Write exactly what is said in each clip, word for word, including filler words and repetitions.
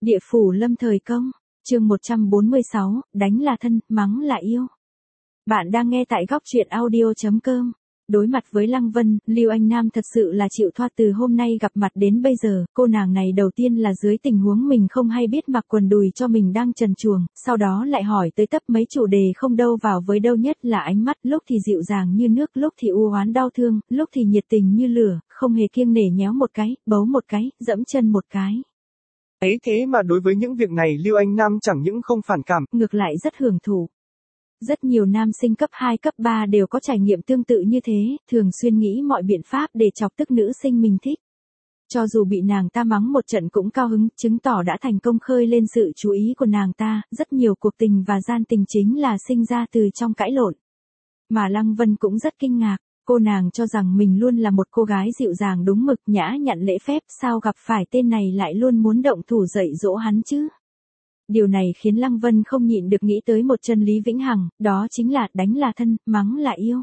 Địa phủ lâm thời công, chương một trăm bốn mươi sáu, đánh là thân, mắng là yêu. Bạn đang nghe tại góc truyện audio chấm com. Đối mặt với Lăng Vân, Lưu Anh Nam thật sự là chịu thoát từ hôm nay gặp mặt đến bây giờ, cô nàng này đầu tiên là dưới tình huống mình không hay biết mặc quần đùi cho mình đang trần truồng, sau đó lại hỏi tới tấp mấy chủ đề không đâu vào với đâu, nhất là ánh mắt, lúc thì dịu dàng như nước, lúc thì u oán đau thương, lúc thì nhiệt tình như lửa, không hề kiêng nể nhéo một cái, bấu một cái, dẫm chân một cái. Ấy thế mà đối với những việc này Lưu Anh Nam chẳng những không phản cảm, ngược lại rất hưởng thụ. Rất nhiều nam sinh cấp hai cấp ba đều có trải nghiệm tương tự như thế, thường xuyên nghĩ mọi biện pháp để chọc tức nữ sinh mình thích. Cho dù bị nàng ta mắng một trận cũng cao hứng, chứng tỏ đã thành công khơi lên sự chú ý của nàng ta, rất nhiều cuộc tình và gian tình chính là sinh ra từ trong cãi lộn. Mà Lăng Vân cũng rất kinh ngạc, cô nàng cho rằng mình luôn là một cô gái dịu dàng đúng mực nhã nhặn lễ phép, sao gặp phải tên này lại luôn muốn động thủ dạy dỗ hắn chứ. Điều này khiến Lăng Vân không nhịn được nghĩ tới một chân lý vĩnh hằng, đó chính là đánh là thân, mắng là yêu.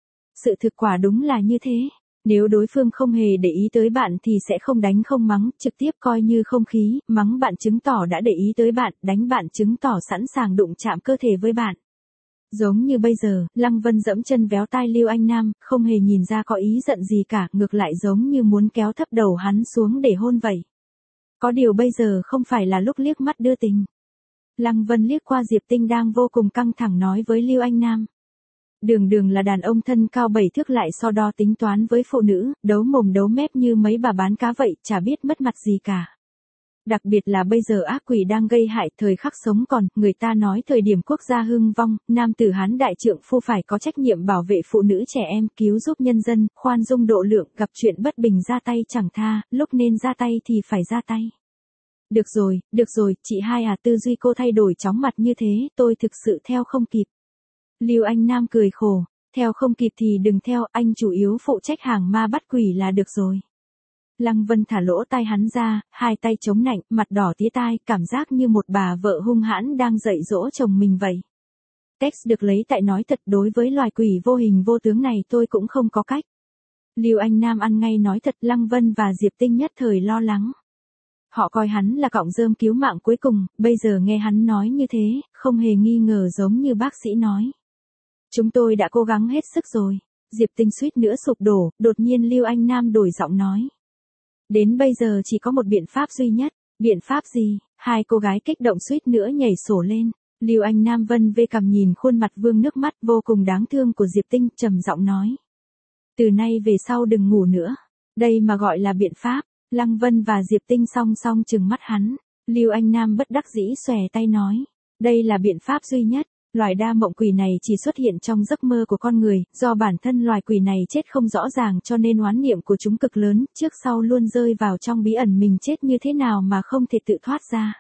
Sự thực quả đúng là như thế. Nếu đối phương không hề để ý tới bạn thì sẽ không đánh không mắng, trực tiếp coi như không khí, mắng bạn chứng tỏ đã để ý tới bạn, đánh bạn chứng tỏ sẵn sàng đụng chạm cơ thể với bạn. Giống như bây giờ, Lăng Vân dẫm chân véo tai Lưu Anh Nam, không hề nhìn ra có ý giận gì cả, ngược lại giống như muốn kéo thấp đầu hắn xuống để hôn vậy. Có điều bây giờ không phải là lúc liếc mắt đưa tình. Lăng Vân liếc qua Diệp Tinh đang vô cùng căng thẳng nói với Lưu Anh Nam. Đường đường là đàn ông thân cao bảy thước lại so đo tính toán với phụ nữ, đấu mồm đấu mép như mấy bà bán cá vậy, chả biết mất mặt gì cả. Đặc biệt là bây giờ ác quỷ đang gây hại, thời khắc sống còn, người ta nói thời điểm quốc gia hưng vong, nam tử Hán đại trượng phu phải có trách nhiệm bảo vệ phụ nữ trẻ em, cứu giúp nhân dân, khoan dung độ lượng, gặp chuyện bất bình ra tay chẳng tha, lúc nên ra tay thì phải ra tay. Được rồi, được rồi, chị hai à, tư duy cô thay đổi chóng mặt như thế, tôi thực sự theo không kịp. Lưu Anh Nam cười khổ, theo không kịp thì đừng theo, anh chủ yếu phụ trách hàng ma bắt quỷ là được rồi. Lăng Vân thả lỗ tai hắn ra, hai tay chống nạnh, mặt đỏ tía tai, cảm giác như một bà vợ hung hãn đang dạy dỗ chồng mình vậy. Text được lấy tại nói thật, đối với loài quỷ vô hình vô tướng này tôi cũng không có cách. Lưu Anh Nam ăn ngay nói thật, Lăng Vân và Diệp Tinh nhất thời lo lắng. Họ coi hắn là cọng rơm cứu mạng cuối cùng, bây giờ nghe hắn nói như thế, không hề nghi ngờ giống như bác sĩ nói. Chúng tôi đã cố gắng hết sức rồi. Diệp Tinh suýt nữa sụp đổ, đột nhiên Lưu Anh Nam đổi giọng nói. Đến bây giờ chỉ có một biện pháp duy nhất. Biện pháp gì? Hai cô gái kích động suýt nữa nhảy sổ lên. Lưu Anh Nam vân vê cằm nhìn khuôn mặt vương nước mắt vô cùng đáng thương của Diệp Tinh, trầm giọng nói. Từ nay về sau đừng ngủ nữa. Đây mà gọi là biện pháp. Lăng Vân và Diệp Tinh song song trừng mắt hắn. Lưu Anh Nam bất đắc dĩ xòe tay nói. Đây là biện pháp duy nhất. Loài đa mộng quỷ này chỉ xuất hiện trong giấc mơ của con người, do bản thân loài quỷ này chết không rõ ràng cho nên oán niệm của chúng cực lớn, trước sau luôn rơi vào trong bí ẩn mình chết như thế nào mà không thể tự thoát ra.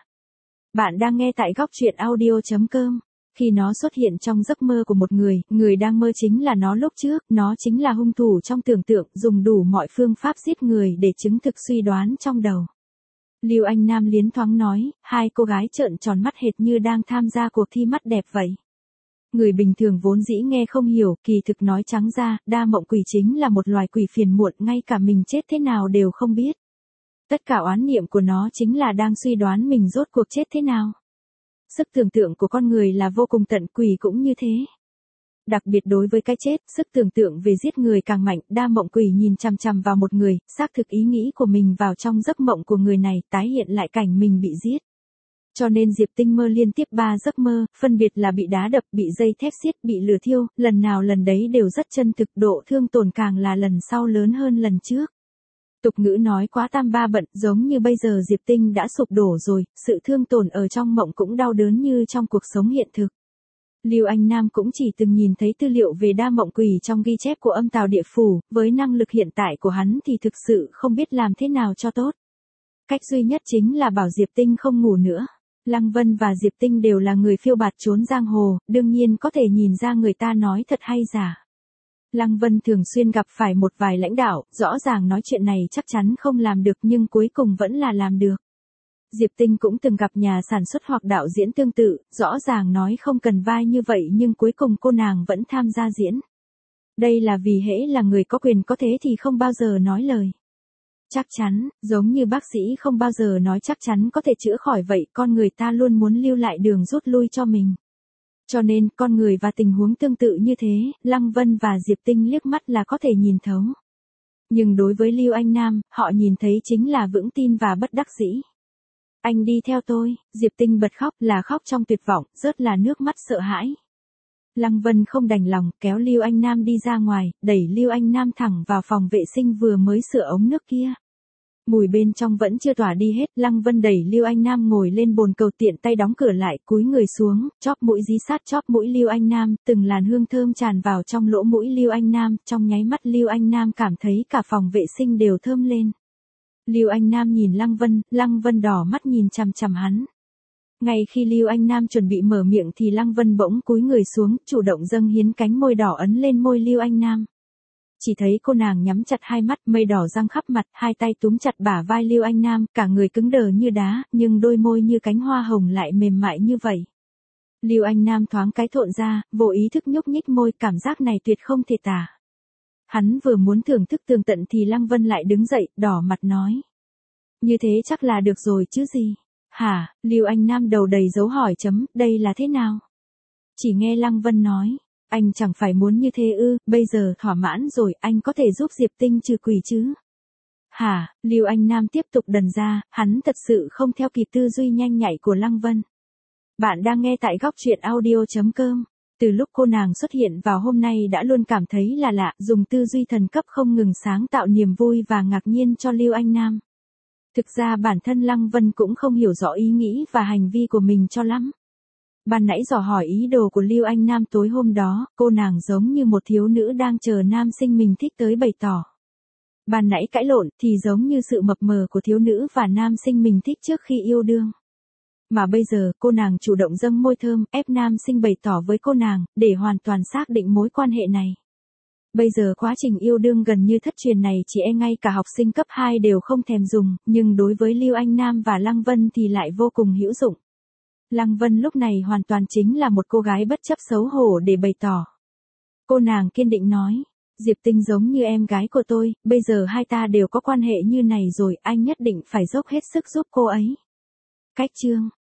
Bạn đang nghe tại góc truyện audio chấm com. Khi nó xuất hiện trong giấc mơ của một người, người đang mơ chính là nó lúc trước, nó chính là hung thủ trong tưởng tượng, dùng đủ mọi phương pháp giết người để chứng thực suy đoán trong đầu. Lưu Anh Nam liến thoáng nói, hai cô gái trợn tròn mắt hệt như đang tham gia cuộc thi mắt đẹp vậy. Người bình thường vốn dĩ nghe không hiểu, kỳ thực nói trắng ra, đa mộng quỷ chính là một loài quỷ phiền muộn, ngay cả mình chết thế nào đều không biết. Tất cả oán niệm của nó chính là đang suy đoán mình rốt cuộc chết thế nào. Sức tưởng tượng của con người là vô cùng tận, quỷ cũng như thế. Đặc biệt đối với cái chết, sức tưởng tượng về giết người càng mạnh, đa mộng quỷ nhìn chằm chằm vào một người, xác thực ý nghĩ của mình vào trong giấc mộng của người này, tái hiện lại cảnh mình bị giết. Cho nên Diệp Tinh mơ liên tiếp ba giấc mơ, phân biệt là bị đá đập, bị dây thép xiết, bị lửa thiêu, lần nào lần đấy đều rất chân thực, độ thương tổn càng là lần sau lớn hơn lần trước. Tục ngữ nói quá tam ba bận, giống như bây giờ Diệp Tinh đã sụp đổ rồi, sự thương tổn ở trong mộng cũng đau đớn như trong cuộc sống hiện thực. Lưu Anh Nam cũng chỉ từng nhìn thấy tư liệu về đa mộng quỷ trong ghi chép của âm tào địa phủ, với năng lực hiện tại của hắn thì thực sự không biết làm thế nào cho tốt. Cách duy nhất chính là bảo Diệp Tinh không ngủ nữa. Lăng Vân và Diệp Tinh đều là người phiêu bạt trốn giang hồ, đương nhiên có thể nhìn ra người ta nói thật hay giả. Lăng Vân thường xuyên gặp phải một vài lãnh đạo, rõ ràng nói chuyện này chắc chắn không làm được nhưng cuối cùng vẫn là làm được. Diệp Tinh cũng từng gặp nhà sản xuất hoặc đạo diễn tương tự, rõ ràng nói không cần vai như vậy nhưng cuối cùng cô nàng vẫn tham gia diễn. Đây là vì hễ là người có quyền có thế thì không bao giờ nói lời. Chắc chắn, giống như bác sĩ không bao giờ nói chắc chắn có thể chữa khỏi vậy, con người ta luôn muốn lưu lại đường rút lui cho mình. Cho nên, con người và tình huống tương tự như thế, Lăng Vân và Diệp Tinh liếc mắt là có thể nhìn thấu. Nhưng đối với Lưu Anh Nam, họ nhìn thấy chính là vững tin và bất đắc dĩ. Anh đi theo tôi, Diệp Tinh bật khóc, là khóc trong tuyệt vọng, rớt là nước mắt sợ hãi. Lăng Vân không đành lòng, kéo Lưu Anh Nam đi ra ngoài, đẩy Lưu Anh Nam thẳng vào phòng vệ sinh vừa mới sửa ống nước kia. Mùi bên trong vẫn chưa tỏa đi hết, Lăng Vân đẩy Lưu Anh Nam ngồi lên bồn cầu, tiện tay đóng cửa lại, cúi người xuống, chóp mũi dí sát chóp mũi Lưu Anh Nam, từng làn hương thơm tràn vào trong lỗ mũi Lưu Anh Nam, trong nháy mắt Lưu Anh Nam cảm thấy cả phòng vệ sinh đều thơm lên. Lưu Anh Nam nhìn Lăng Vân, Lăng Vân đỏ mắt nhìn chằm chằm hắn. Ngay khi Lưu Anh Nam chuẩn bị mở miệng thì Lăng Vân bỗng cúi người xuống, chủ động dâng hiến cánh môi đỏ ấn lên môi Lưu Anh Nam. Chỉ thấy cô nàng nhắm chặt hai mắt, mây đỏ răng khắp mặt, hai tay túm chặt bả vai Lưu Anh Nam, cả người cứng đờ như đá, nhưng đôi môi như cánh hoa hồng lại mềm mại như vậy. Lưu Anh Nam thoáng cái thộn ra, vô ý thức nhúc nhích môi, cảm giác này tuyệt không thể tả. Hắn vừa muốn thưởng thức tường tận thì Lăng Vân lại đứng dậy, đỏ mặt nói. Như thế chắc là được rồi chứ gì? Hả? Lưu Anh Nam đầu đầy dấu hỏi chấm, đây là thế nào? Chỉ nghe Lăng Vân nói. Anh chẳng phải muốn như thế ư, bây giờ thỏa mãn rồi, anh có thể giúp Diệp Tinh trừ quỷ chứ? Hả? Lưu Anh Nam tiếp tục đần ra, hắn thật sự không theo kịp tư duy nhanh nhạy của Lăng Vân. Bạn đang nghe tại góc truyện audio chấm com. Từ lúc cô nàng xuất hiện vào hôm nay đã luôn cảm thấy là lạ, dùng tư duy thần cấp không ngừng sáng tạo niềm vui và ngạc nhiên cho Lưu Anh Nam. Thực ra bản thân Lăng Vân cũng không hiểu rõ ý nghĩ và hành vi của mình cho lắm. Ban nãy dò hỏi ý đồ của Lưu Anh Nam tối hôm đó, cô nàng giống như một thiếu nữ đang chờ nam sinh mình thích tới bày tỏ. Ban nãy cãi lộn thì giống như sự mập mờ của thiếu nữ và nam sinh mình thích trước khi yêu đương. Mà bây giờ cô nàng chủ động dâng môi thơm ép nam sinh bày tỏ với cô nàng, để hoàn toàn xác định mối quan hệ này. Bây giờ quá trình yêu đương gần như thất truyền này chỉ e ngay cả học sinh cấp hai đều không thèm dùng, nhưng đối với Lưu Anh Nam và Lăng Vân thì lại vô cùng hữu dụng. Lăng Vân lúc này hoàn toàn chính là một cô gái bất chấp xấu hổ để bày tỏ. Cô nàng kiên định nói, Diệp Tinh giống như em gái của tôi, bây giờ hai ta đều có quan hệ như này rồi, anh nhất định phải dốc hết sức giúp cô ấy. Cách chương